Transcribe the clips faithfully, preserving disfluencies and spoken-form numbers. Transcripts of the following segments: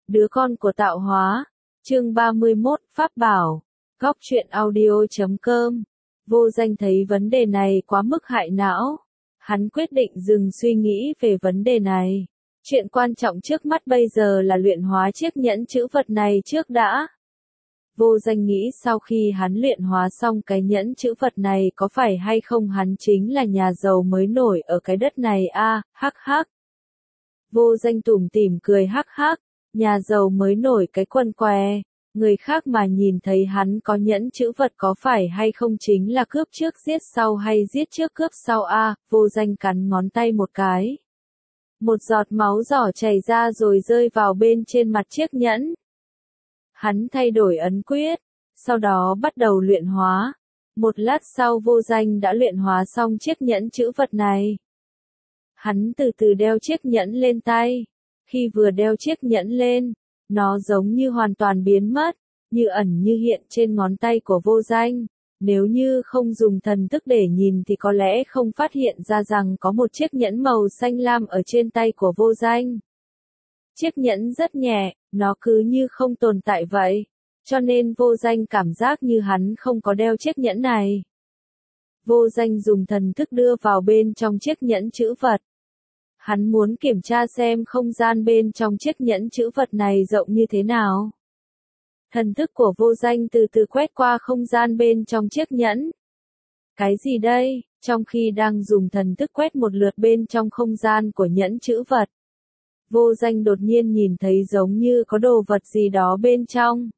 Đứa con của tạo hóa. Chương ba mươi mốt, Pháp bảo. Góc truyện audio chấm com. Vô Danh thấy vấn đề này quá mức hại não. Hắn quyết định dừng suy nghĩ về vấn đề này. Chuyện quan trọng trước mắt bây giờ là luyện hóa chiếc nhẫn chữ vật này trước đã. Vô Danh nghĩ sau khi hắn luyện hóa xong cái nhẫn chữ vật này có phải hay không hắn chính là nhà giàu mới nổi ở cái đất này a, hắc hắc. Vô Danh tủm tỉm cười hắc hắc, nhà giàu mới nổi cái quần què, người khác mà nhìn thấy hắn có nhẫn chữ vật có phải hay không chính là cướp trước giết sau hay giết trước cướp sau a, Vô Danh cắn ngón tay một cái. Một giọt máu giỏ chảy ra rồi rơi vào bên trên mặt chiếc nhẫn. Hắn thay đổi ấn quyết, sau đó bắt đầu luyện hóa. Một lát sau Vô Danh đã luyện hóa xong chiếc nhẫn chữ vật này. Hắn từ từ đeo chiếc nhẫn lên tay. Khi vừa đeo chiếc nhẫn lên, nó giống như hoàn toàn biến mất, như ẩn như hiện trên ngón tay của Vô Danh. Nếu như không dùng thần thức để nhìn thì có lẽ không phát hiện ra rằng có một chiếc nhẫn màu xanh lam ở trên tay của Vô Danh. Chiếc nhẫn rất nhẹ, nó cứ như không tồn tại vậy, cho nên Vô Danh cảm giác như hắn không có đeo chiếc nhẫn này. Vô Danh dùng thần thức đưa vào bên trong chiếc nhẫn chữ vật. Hắn muốn kiểm tra xem không gian bên trong chiếc nhẫn chữ vật này rộng như thế nào. Thần thức của Vô Danh từ từ quét qua không gian bên trong chiếc nhẫn. Cái gì đây? Trong khi đang dùng thần thức quét một lượt bên trong không gian của nhẫn chữ vật, Vô Danh đột nhiên nhìn thấy giống như có đồ vật gì đó bên trong.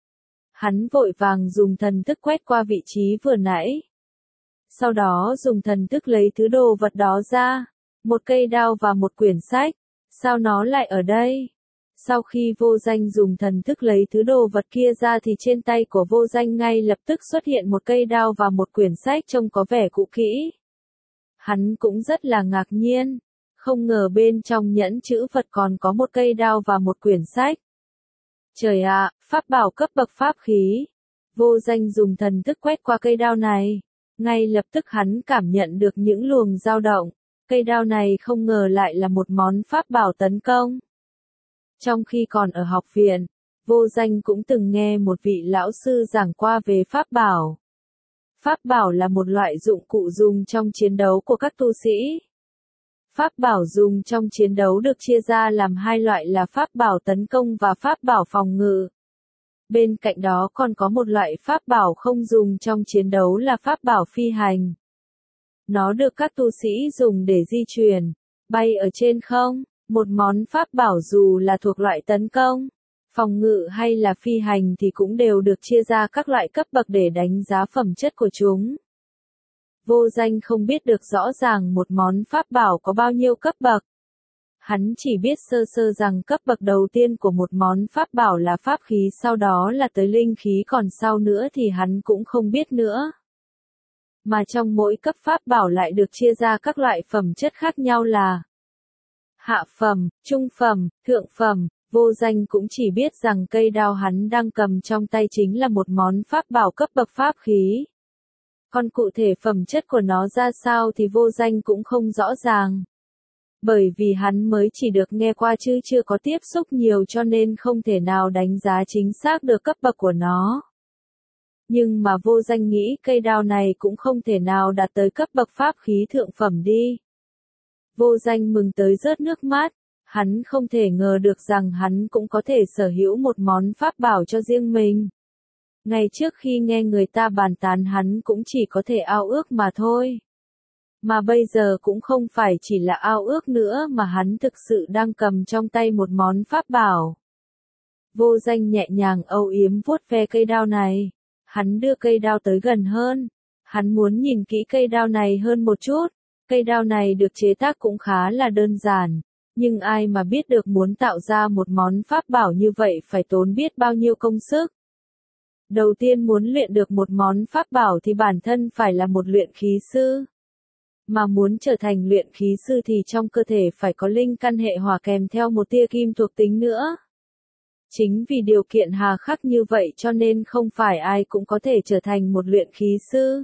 Hắn vội vàng dùng thần thức quét qua vị trí vừa nãy. Sau đó dùng thần thức lấy thứ đồ vật đó ra. Một cây đao và một quyển sách. Sao nó lại ở đây? Sau khi Vô Danh dùng thần thức lấy thứ đồ vật kia ra thì trên tay của Vô Danh ngay lập tức xuất hiện một cây đao và một quyển sách trông có vẻ cũ kỹ. Hắn cũng rất là ngạc nhiên. Không ngờ bên trong nhẫn chữ vật còn có một cây đao và một quyển sách. Trời ạ, pháp bảo cấp bậc pháp khí. Vô Danh dùng thần thức quét qua cây đao này. Ngay lập tức hắn cảm nhận được những luồng dao động. Cây đao này không ngờ lại là một món pháp bảo tấn công. Trong khi còn ở học viện, Vô Danh cũng từng nghe một vị lão sư giảng qua về pháp bảo. Pháp bảo là một loại dụng cụ dùng trong chiến đấu của các tu sĩ. Pháp bảo dùng trong chiến đấu được chia ra làm hai loại là pháp bảo tấn công và pháp bảo phòng ngự. Bên cạnh đó còn có một loại pháp bảo không dùng trong chiến đấu là pháp bảo phi hành. Nó được các tu sĩ dùng để di chuyển, bay ở trên không. Một món pháp bảo dù là thuộc loại tấn công, phòng ngự hay là phi hành thì cũng đều được chia ra các loại cấp bậc để đánh giá phẩm chất của chúng. Vô Danh không biết được rõ ràng một món pháp bảo có bao nhiêu cấp bậc. Hắn chỉ biết sơ sơ rằng cấp bậc đầu tiên của một món pháp bảo là pháp khí, sau đó là tới linh khí, còn sau nữa thì hắn cũng không biết nữa. Mà trong mỗi cấp pháp bảo lại được chia ra các loại phẩm chất khác nhau là hạ phẩm, trung phẩm, thượng phẩm. Vô Danh cũng chỉ biết rằng cây đao hắn đang cầm trong tay chính là một món pháp bảo cấp bậc pháp khí. Còn cụ thể phẩm chất của nó ra sao thì Vô Danh cũng không rõ ràng. Bởi vì hắn mới chỉ được nghe qua chứ chưa có tiếp xúc nhiều cho nên không thể nào đánh giá chính xác được cấp bậc của nó. Nhưng mà Vô Danh nghĩ cây đao này cũng không thể nào đạt tới cấp bậc pháp khí thượng phẩm đi. Vô Danh mừng tới rớt nước mắt, hắn không thể ngờ được rằng hắn cũng có thể sở hữu một món pháp bảo cho riêng mình. Ngày trước khi nghe người ta bàn tán hắn cũng chỉ có thể ao ước mà thôi. Mà bây giờ cũng không phải chỉ là ao ước nữa mà hắn thực sự đang cầm trong tay một món pháp bảo. Vô Danh nhẹ nhàng âu yếm vuốt ve cây đao này. Hắn đưa cây đao tới gần hơn. Hắn muốn nhìn kỹ cây đao này hơn một chút. Cây đao này được chế tác cũng khá là đơn giản. Nhưng ai mà biết được muốn tạo ra một món pháp bảo như vậy phải tốn biết bao nhiêu công sức. Đầu tiên muốn luyện được một món pháp bảo thì bản thân phải là một luyện khí sư. Mà muốn trở thành luyện khí sư thì trong cơ thể phải có linh căn hệ hỏa kèm theo một tia kim thuộc tính nữa. Chính vì điều kiện hà khắc như vậy cho nên không phải ai cũng có thể trở thành một luyện khí sư.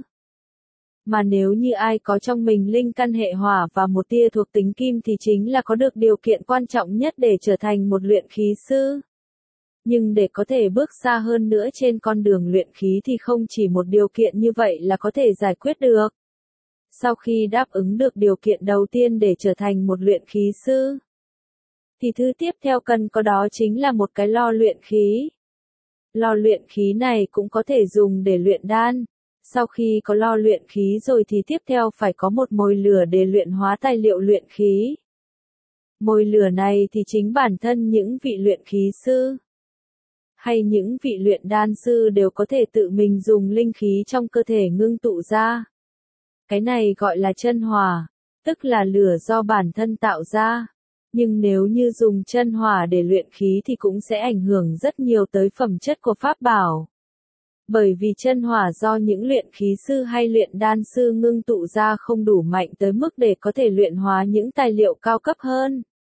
Mà nếu như ai có trong mình linh căn hệ hỏa và một tia thuộc tính kim thì chính là có được điều kiện quan trọng nhất để trở thành một luyện khí sư. Nhưng để có thể bước xa hơn nữa trên con đường luyện khí thì không chỉ một điều kiện như vậy là có thể giải quyết được. Sau khi đáp ứng được điều kiện đầu tiên để trở thành một luyện khí sư, thì thứ tiếp theo cần có đó chính là một cái lò luyện khí. Lò luyện khí này cũng có thể dùng để luyện đan. Sau khi có lò luyện khí rồi thì tiếp theo phải có một mồi lửa để luyện hóa tài liệu luyện khí. Mồi lửa này thì chính bản thân những vị luyện khí sư hay những vị luyện đan sư đều có thể tự mình dùng linh khí trong cơ thể ngưng tụ ra. Cái này gọi là chân hỏa, tức là lửa do bản thân tạo ra. Nhưng nếu như dùng chân hỏa để luyện khí thì cũng sẽ ảnh hưởng rất nhiều tới phẩm chất của pháp bảo. Bởi vì chân hỏa do những luyện khí sư hay luyện đan sư ngưng tụ ra không đủ mạnh tới mức để có thể luyện hóa những tài liệu cao cấp hơn.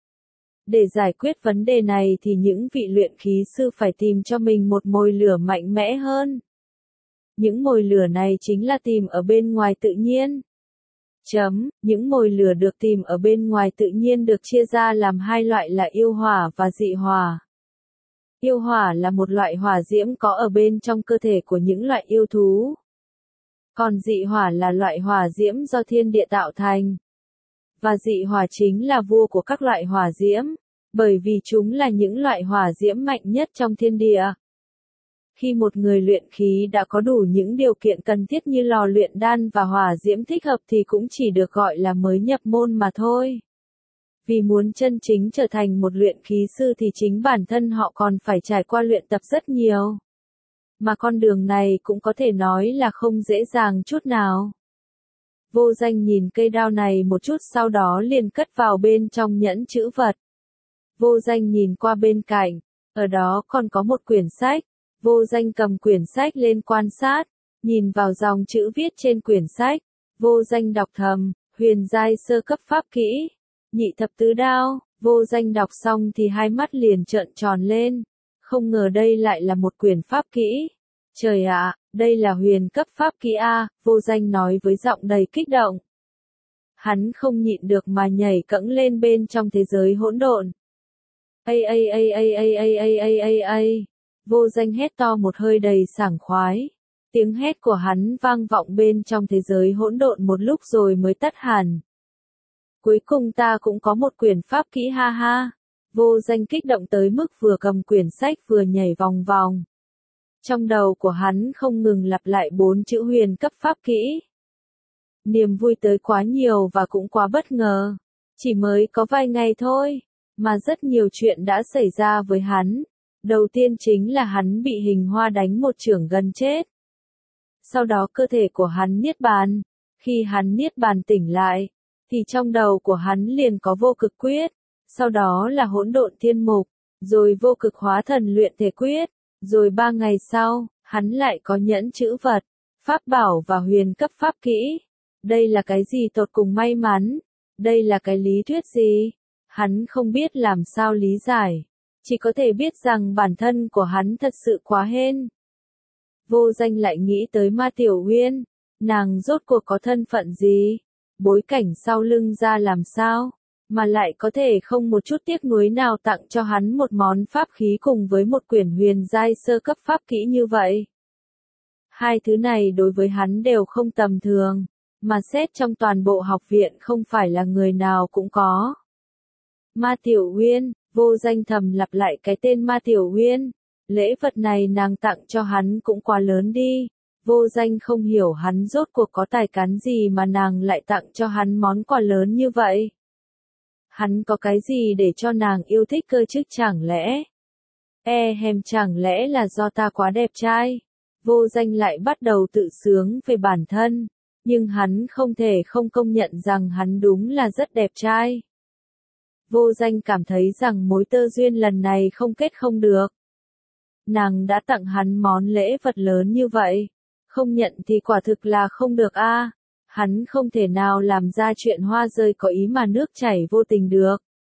Để giải quyết vấn đề này thì những vị luyện khí sư phải tìm cho mình một mồi lửa mạnh mẽ hơn. Những mồi lửa này chính là tìm ở bên ngoài tự nhiên. Chấm, những mồi lửa được tìm ở bên ngoài tự nhiên được chia ra làm hai loại là yêu hỏa và dị hỏa. Yêu hỏa là một loại hỏa diễm có ở bên trong cơ thể của những loại yêu thú. Còn dị hỏa là loại hỏa diễm do thiên địa tạo thành. Và dị hỏa chính là vua của các loại hỏa diễm, bởi vì chúng là những loại hỏa diễm mạnh nhất trong thiên địa. Khi một người luyện khí đã có đủ những điều kiện cần thiết như lò luyện đan và hỏa diễm thích hợp thì cũng chỉ được gọi là mới nhập môn mà thôi. Vì muốn chân chính trở thành một luyện khí sư thì chính bản thân họ còn phải trải qua luyện tập rất nhiều. Mà con đường này cũng có thể nói là không dễ dàng chút nào. Vô Danh nhìn cây đao này một chút sau đó liền cất vào bên trong nhẫn chữ vật. Vô Danh nhìn qua bên cạnh, ở đó còn có một quyển sách. Vô Danh cầm quyển sách lên quan sát, nhìn vào dòng chữ viết trên quyển sách. Vô Danh đọc thầm, huyền giai sơ cấp pháp kỹ, nhị thập tứ đao. Vô Danh đọc xong thì hai mắt liền trợn tròn lên. Không ngờ đây lại là một quyển pháp kỹ. Trời ạ, đây là huyền cấp pháp kỹ A, Vô Danh nói với giọng đầy kích động. Hắn không nhịn được mà nhảy cẫng lên bên trong thế giới hỗn độn. Ây ây ây ây ây ây ây ây ây ây. Vô Danh hét to một hơi đầy sảng khoái. Tiếng hét của hắn vang vọng bên trong thế giới hỗn độn một lúc rồi mới tắt hẳn. Cuối cùng ta cũng có một quyển pháp kỹ ha ha. Vô Danh kích động tới mức vừa cầm quyển sách vừa nhảy vòng vòng. Trong đầu của hắn không ngừng lặp lại bốn chữ huyền cấp pháp kỹ. Niềm vui tới quá nhiều và cũng quá bất ngờ. Chỉ mới có vài ngày thôi, mà rất nhiều chuyện đã xảy ra với hắn. Đầu tiên chính là hắn bị hình hoa đánh một chưởng gần chết. Sau đó cơ thể của hắn niết bàn. Khi hắn niết bàn tỉnh lại, thì trong đầu của hắn liền có vô cực quyết. Sau đó là hỗn độn thiên mục, rồi vô cực hóa thần luyện thể quyết. Rồi ba ngày sau, hắn lại có nhẫn chữ vật, pháp bảo và huyền cấp pháp kỹ. Đây là cái gì tột cùng may mắn? Đây là cái lý thuyết gì? Hắn không biết làm sao lý giải. Chỉ có thể biết rằng bản thân của hắn thật sự quá hên. Vô Danh lại nghĩ tới Ma Tiểu Uyên. Nàng rốt cuộc có thân phận gì? Bối cảnh sau lưng ra làm sao? Mà lại có thể không một chút tiếc nuối nào tặng cho hắn một món pháp khí cùng với một quyển huyền giai sơ cấp pháp kỹ như vậy. Hai thứ này đối với hắn đều không tầm thường, mà xét trong toàn bộ học viện không phải là người nào cũng có. Ma Tiểu Uyên, Vô Danh thầm lặp lại cái tên Ma Tiểu Uyên. Lễ vật này nàng tặng cho hắn cũng quá lớn đi. Vô Danh không hiểu hắn rốt cuộc có tài cán gì mà nàng lại tặng cho hắn món quà lớn như vậy. Hắn có cái gì để cho nàng yêu thích cơ chứ chẳng lẽ? E hèm chẳng lẽ là do ta quá đẹp trai? Vô Danh lại bắt đầu tự sướng về bản thân. Nhưng hắn không thể không công nhận rằng hắn đúng là rất đẹp trai. Vô Danh cảm thấy rằng mối tơ duyên lần này không kết không được. Nàng đã tặng hắn món lễ vật lớn như vậy. Không nhận thì quả thực là không được a. Hắn không thể nào làm ra chuyện hoa rơi có ý mà nước chảy vô tình được.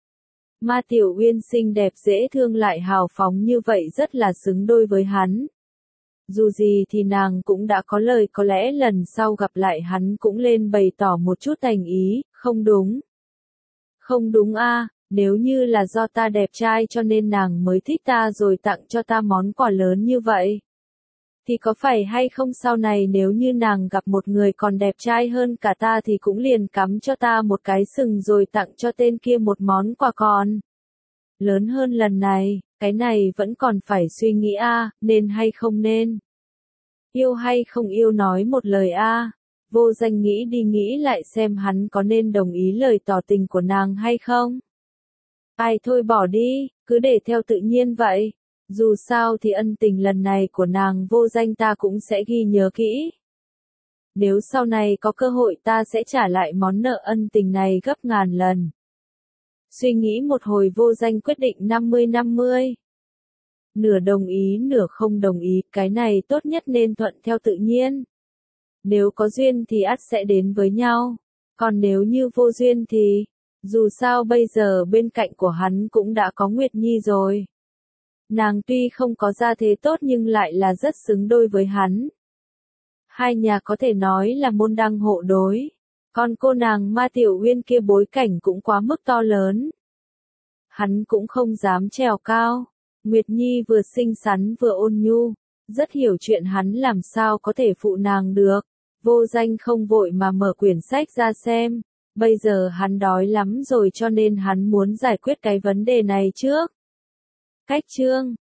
Ma Tiểu Uyên xinh đẹp dễ thương lại hào phóng như vậy rất là xứng đôi với hắn. Dù gì thì nàng cũng đã có lời có lẽ lần sau gặp lại hắn cũng lên bày tỏ một chút thành ý, không đúng. Không đúng a, Nếu như là do ta đẹp trai cho nên nàng mới thích ta rồi tặng cho ta món quà lớn như vậy, thì có phải hay không sau này nếu như nàng gặp một người còn đẹp trai hơn cả ta thì cũng liền cắm cho ta một cái sừng rồi tặng cho tên kia một món quà còn lớn hơn lần này, cái này vẫn còn phải suy nghĩ a, à, nên hay không nên. Yêu hay không yêu nói một lời a. À. Vô Danh nghĩ đi nghĩ lại xem hắn có nên đồng ý lời tỏ tình của nàng hay không. Ai thôi bỏ đi, cứ để theo tự nhiên vậy. Dù sao thì ân tình lần này của nàng Vô Danh ta cũng sẽ ghi nhớ kỹ. Nếu sau này có cơ hội ta sẽ trả lại món nợ ân tình này gấp ngàn lần. Suy nghĩ một hồi Vô Danh quyết định năm mươi năm mươi. Nửa đồng ý nửa không đồng ý, cái này tốt nhất nên thuận theo tự nhiên. Nếu có duyên thì ắt sẽ đến với nhau. Còn nếu như vô duyên thì, dù sao bây giờ bên cạnh của hắn cũng đã có Nguyệt Nhi rồi. Nàng tuy không có gia thế tốt nhưng lại là rất xứng đôi với hắn. Hai nhà có thể nói là môn đăng hộ đối. Còn cô nàng Ma Tiểu Uyên kia bối cảnh cũng quá mức to lớn. Hắn cũng không dám trèo cao. Nguyệt Nhi vừa xinh xắn vừa ôn nhu, rất hiểu chuyện hắn làm sao có thể phụ nàng được. Vô Danh không vội mà mở quyển sách ra xem, bây giờ hắn đói lắm rồi cho nên hắn muốn giải quyết cái vấn đề này trước. Cách chương